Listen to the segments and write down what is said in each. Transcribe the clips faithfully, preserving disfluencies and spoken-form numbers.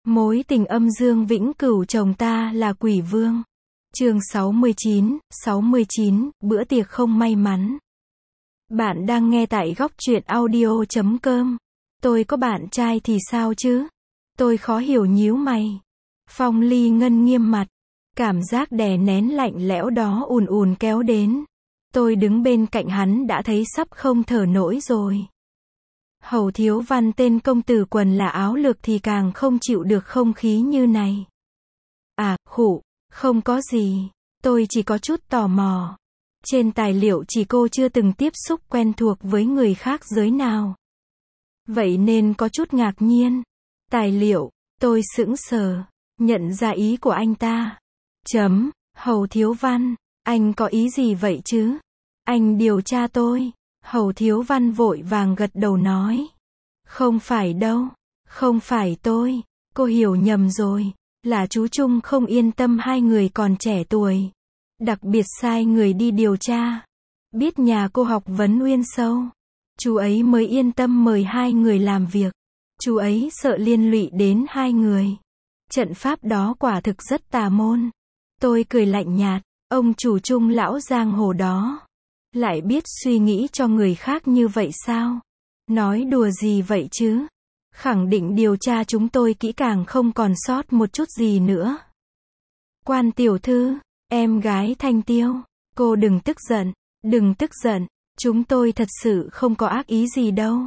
Mối tình âm dương vĩnh cửu chồng ta là quỷ vương. Chương sáu mươi chín, sáu mươi chín, bữa tiệc không may mắn. Bạn đang nghe tại góc truyện audio chấm com. Tôi có bạn trai thì sao chứ? Tôi khó hiểu nhíu mày. Phong Ly Ngân nghiêm mặt. Cảm giác đè nén lạnh lẽo đó ùn ùn kéo đến. Tôi đứng bên cạnh hắn đã thấy sắp không thở nổi rồi. Hầu Thiếu Văn tên công tử quần là áo lược thì càng không chịu được không khí như này. À, khụ, không có gì. Tôi chỉ có chút tò mò. Trên tài liệu chỉ cô chưa từng tiếp xúc quen thuộc với người khác giới nào. Vậy nên có chút ngạc nhiên. Tài liệu, tôi sững sờ, nhận ra ý của anh ta. Chấm, Hầu Thiếu Văn, anh có ý gì vậy chứ? Anh điều tra tôi. Hầu Thiếu Văn vội vàng gật đầu nói. Không phải đâu, không phải tôi, cô hiểu nhầm rồi, là chú Trung không yên tâm hai người còn trẻ tuổi. Đặc biệt sai người đi điều tra. Biết nhà cô học vấn uyên sâu. Chú ấy mới yên tâm mời hai người làm việc. Chú ấy sợ liên lụy đến hai người. Trận pháp đó quả thực rất tà môn. Tôi cười lạnh nhạt, ông chủ Trung lão giang hồ đó. Lại biết suy nghĩ cho người khác như vậy sao? Nói đùa gì vậy chứ? Khẳng định điều tra chúng tôi kỹ càng không còn sót một chút gì nữa. Quan tiểu thư, em gái Thanh Tiêu, cô đừng tức giận, đừng tức giận, chúng tôi thật sự không có ác ý gì đâu.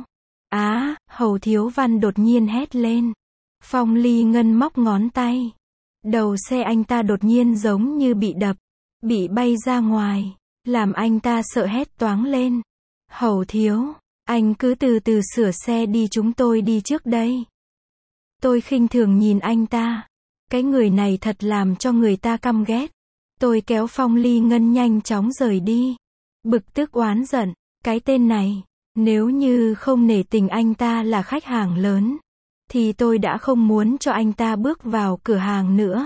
Á, Hầu Thiếu Văn đột nhiên hét lên. Phong Ly Ngân móc ngón tay. Đầu xe anh ta đột nhiên giống như bị đập, bị bay ra ngoài. Làm anh ta sợ hét toáng lên. Hầu Thiếu, anh cứ từ từ sửa xe đi, chúng tôi đi trước đây. Tôi khinh thường nhìn anh ta. Cái người này thật làm cho người ta căm ghét. Tôi kéo Phong Ly Ngân nhanh chóng rời đi. Bực tức oán giận, cái tên này, nếu như không nể tình anh ta là khách hàng lớn, thì tôi đã không muốn cho anh ta bước vào cửa hàng nữa.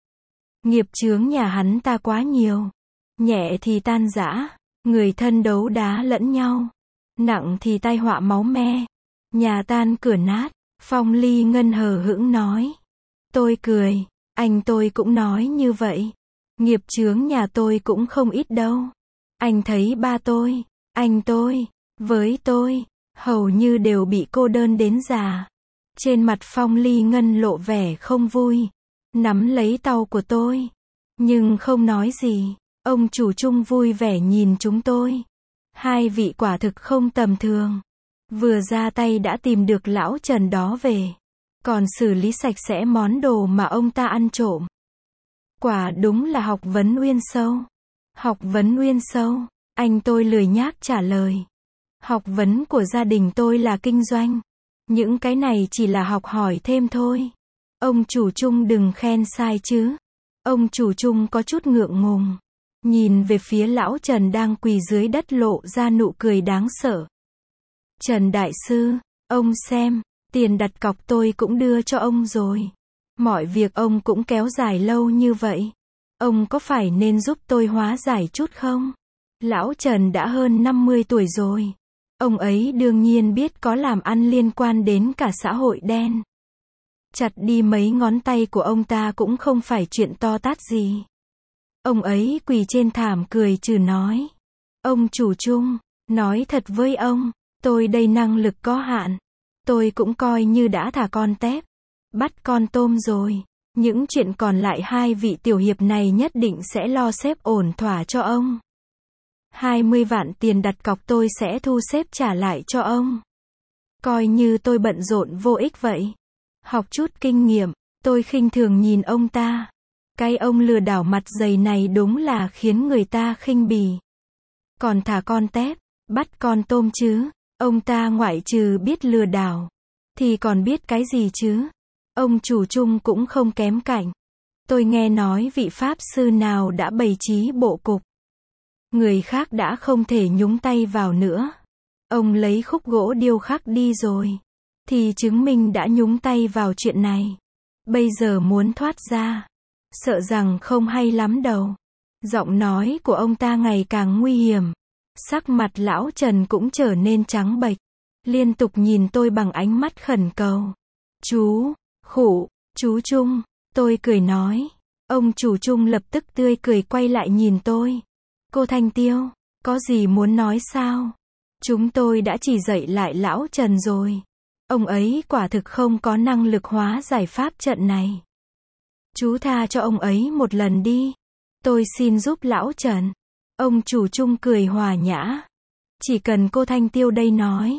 Nghiệp chướng nhà hắn ta quá nhiều. Nhẹ thì tan rã, người thân đấu đá lẫn nhau. Nặng thì tai họa máu me. Nhà tan cửa nát. Phong Ly Ngân hờ hững nói. Tôi cười, anh tôi cũng nói như vậy. Nghiệp chướng nhà tôi cũng không ít đâu. Anh thấy ba tôi, anh tôi, với tôi, hầu như đều bị cô đơn đến già. Trên mặt Phong Ly Ngân lộ vẻ không vui. Nắm lấy tàu của tôi. Nhưng không nói gì. Ông chủ Trung vui vẻ nhìn chúng tôi. Hai vị quả thực không tầm thường. Vừa ra tay đã tìm được lão Trần đó về. Còn xử lý sạch sẽ món đồ mà ông ta ăn trộm. Quả đúng là học vấn uyên sâu. Học vấn uyên sâu, anh tôi lười nhác trả lời. Học vấn của gia đình tôi là kinh doanh. Những cái này chỉ là học hỏi thêm thôi. Ông chủ Trung đừng khen sai chứ. Ông chủ Trung có chút ngượng ngùng. Nhìn về phía lão Trần đang quỳ dưới đất lộ ra nụ cười đáng sợ. Trần Đại Sư, ông xem, tiền đặt cọc tôi cũng đưa cho ông rồi. Mọi việc ông cũng kéo dài lâu như vậy. Ông có phải nên giúp tôi hóa giải chút không? Lão Trần đã hơn năm mươi tuổi rồi. Ông ấy đương nhiên biết có làm ăn liên quan đến cả xã hội đen. Chặt đi mấy ngón tay của ông ta cũng không phải chuyện to tát gì. Ông ấy quỳ trên thảm cười trừ nói. Ông chủ Trung, nói thật với ông, tôi đây năng lực có hạn. Tôi cũng coi như đã thả con tép, bắt con tôm rồi. Những chuyện còn lại hai vị tiểu hiệp này nhất định sẽ lo xếp ổn thỏa cho ông. hai mươi vạn tiền đặt cọc tôi sẽ thu xếp trả lại cho ông. Coi như tôi bận rộn vô ích vậy. Học chút kinh nghiệm, tôi khinh thường nhìn ông ta. Cái ông lừa đảo mặt dày này đúng là khiến người ta khinh bỉ. Còn thả con tép, bắt con tôm chứ. Ông ta ngoại trừ biết lừa đảo, thì còn biết cái gì chứ. Ông chủ Trung cũng không kém cạnh. Tôi nghe nói vị pháp sư nào đã bày trí bộ cục. Người khác đã không thể nhúng tay vào nữa. Ông lấy khúc gỗ điêu khắc đi rồi. Thì chứng minh đã nhúng tay vào chuyện này. Bây giờ muốn thoát ra. Sợ rằng không hay lắm đâu. Giọng nói của ông ta ngày càng nguy hiểm. Sắc mặt lão Trần cũng trở nên trắng bệch. Liên tục nhìn tôi bằng ánh mắt khẩn cầu. Chú, khụ, Chú Trung, tôi cười nói. Ông chủ Trung lập tức tươi cười quay lại nhìn tôi. Cô Thanh Tiêu, có gì muốn nói sao? Chúng tôi đã chỉ dạy lại lão Trần rồi. Ông ấy quả thực không có năng lực hóa giải pháp trận này. Chú tha cho ông ấy một lần đi. Tôi xin giúp lão Trần. Ông chủ Trung cười hòa nhã. Chỉ cần cô Thanh Tiêu đây nói.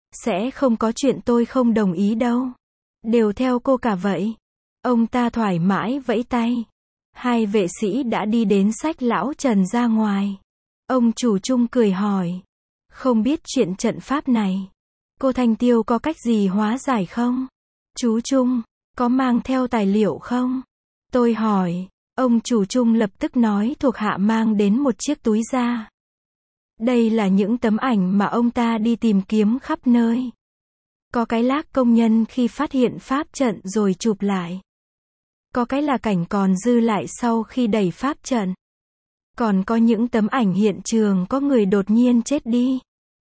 Sẽ không có chuyện tôi không đồng ý đâu. Đều theo cô cả vậy. Ông ta thoải mái vẫy tay. Hai vệ sĩ đã đi đến xách lão Trần ra ngoài. Ông chủ Trung cười hỏi. Không biết chuyện trận pháp này. Cô Thanh Tiêu có cách gì hóa giải không? Chú Trung, có mang theo tài liệu không? Tôi hỏi. Ông chủ Trung lập tức nói thuộc hạ mang đến một chiếc túi da. Đây là những tấm ảnh mà ông ta đi tìm kiếm khắp nơi. Có cái lác công nhân khi phát hiện pháp trận rồi chụp lại. Có cái là cảnh còn dư lại sau khi đẩy pháp trận. Còn có những tấm ảnh hiện trường có người đột nhiên chết đi.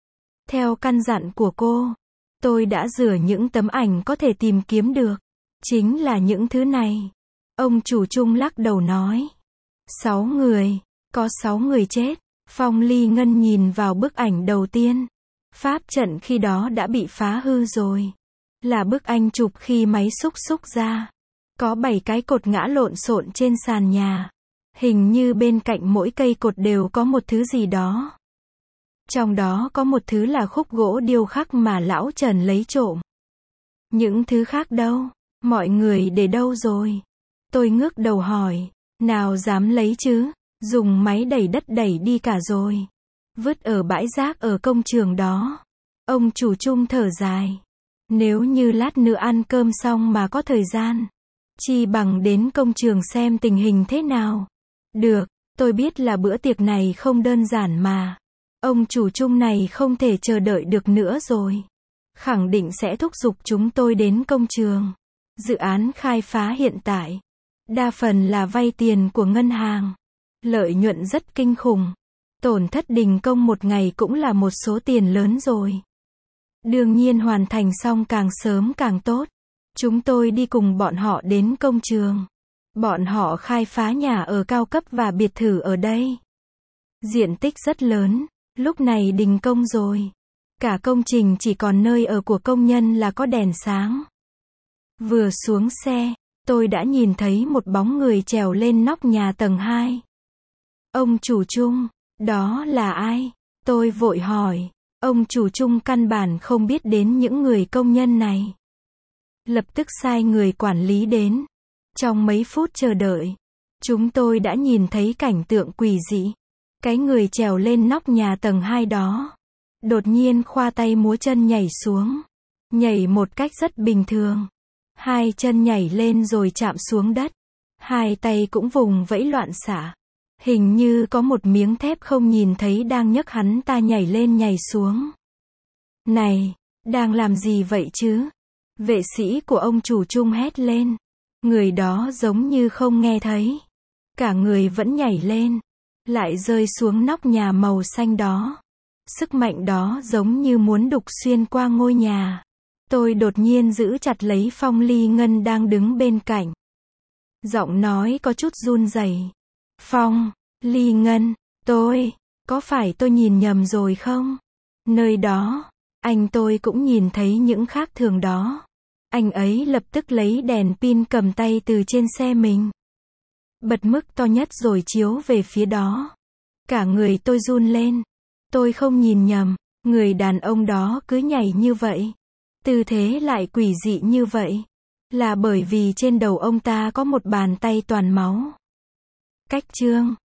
Theo căn dặn của cô, tôi đã rửa những tấm ảnh có thể tìm kiếm được. Chính là những thứ này. Ông chủ Trung lắc đầu nói. Sáu người. Có sáu người chết. Phong Ly Ngân nhìn vào bức ảnh đầu tiên. Pháp trận khi đó đã bị phá hư rồi. Là bức anh chụp khi máy xúc xúc ra. Có bảy cái cột ngã lộn xộn trên sàn nhà. Hình như bên cạnh mỗi cây cột đều có một thứ gì đó. Trong đó có một thứ là khúc gỗ điêu khắc mà lão Trần lấy trộm. Những thứ khác đâu? Mọi người để đâu rồi? Tôi ngước đầu hỏi. Nào dám lấy chứ? Dùng máy đẩy đất đẩy đi cả rồi. Vứt ở bãi rác ở công trường đó. Ông chủ Trung thở dài. Nếu như lát nữa ăn cơm xong mà có thời gian, chi bằng đến công trường xem tình hình thế nào. Được, tôi biết là bữa tiệc này không đơn giản mà. Ông chủ Trung này không thể chờ đợi được nữa rồi. Khẳng định sẽ thúc giục chúng tôi đến công trường. Dự án khai phá hiện tại, đa phần là vay tiền của ngân hàng. Lợi nhuận rất kinh khủng. Tổn thất đình công một ngày cũng là một số tiền lớn rồi. Đương nhiên hoàn thành xong càng sớm càng tốt. Chúng tôi đi cùng bọn họ đến công trường. Bọn họ khai phá nhà ở cao cấp và biệt thự ở đây. Diện tích rất lớn. Lúc này đình công rồi. Cả công trình chỉ còn nơi ở của công nhân là có đèn sáng. Vừa xuống xe, tôi đã nhìn thấy một bóng người trèo lên nóc nhà tầng hai. Ông chủ Trung, đó là ai? Tôi vội hỏi. Ông chủ Trung căn bản không biết đến những người công nhân này. Lập tức sai người quản lý đến. Trong mấy phút chờ đợi, chúng tôi đã nhìn thấy cảnh tượng quỷ dị. Cái người trèo lên nóc nhà tầng hai đó. Đột nhiên khoa tay múa chân nhảy xuống. Nhảy một cách rất bình thường. Hai chân nhảy lên rồi chạm xuống đất. Hai tay cũng vùng vẫy loạn xạ. Hình như có một miếng thép không nhìn thấy đang nhấc hắn ta nhảy lên nhảy xuống. Này, đang làm gì vậy chứ? Vệ sĩ của ông chủ Trung hét lên. Người đó giống như không nghe thấy. Cả người vẫn nhảy lên. Lại rơi xuống nóc nhà màu xanh đó. Sức mạnh đó giống như muốn đục xuyên qua ngôi nhà. Tôi đột nhiên giữ chặt lấy Phong Ly Ngân đang đứng bên cạnh. Giọng nói có chút run rẩy. Phong, Ly Ngân, tôi, có phải tôi nhìn nhầm rồi không? Nơi đó, anh tôi cũng nhìn thấy những khác thường đó. Anh ấy lập tức lấy đèn pin cầm tay từ trên xe mình. Bật mức to nhất rồi chiếu về phía đó. Cả người tôi run lên. Tôi không nhìn nhầm, người đàn ông đó cứ nhảy như vậy. Tư thế lại quỷ dị như vậy. Là bởi vì trên đầu ông ta có một bàn tay toàn máu. Cách chương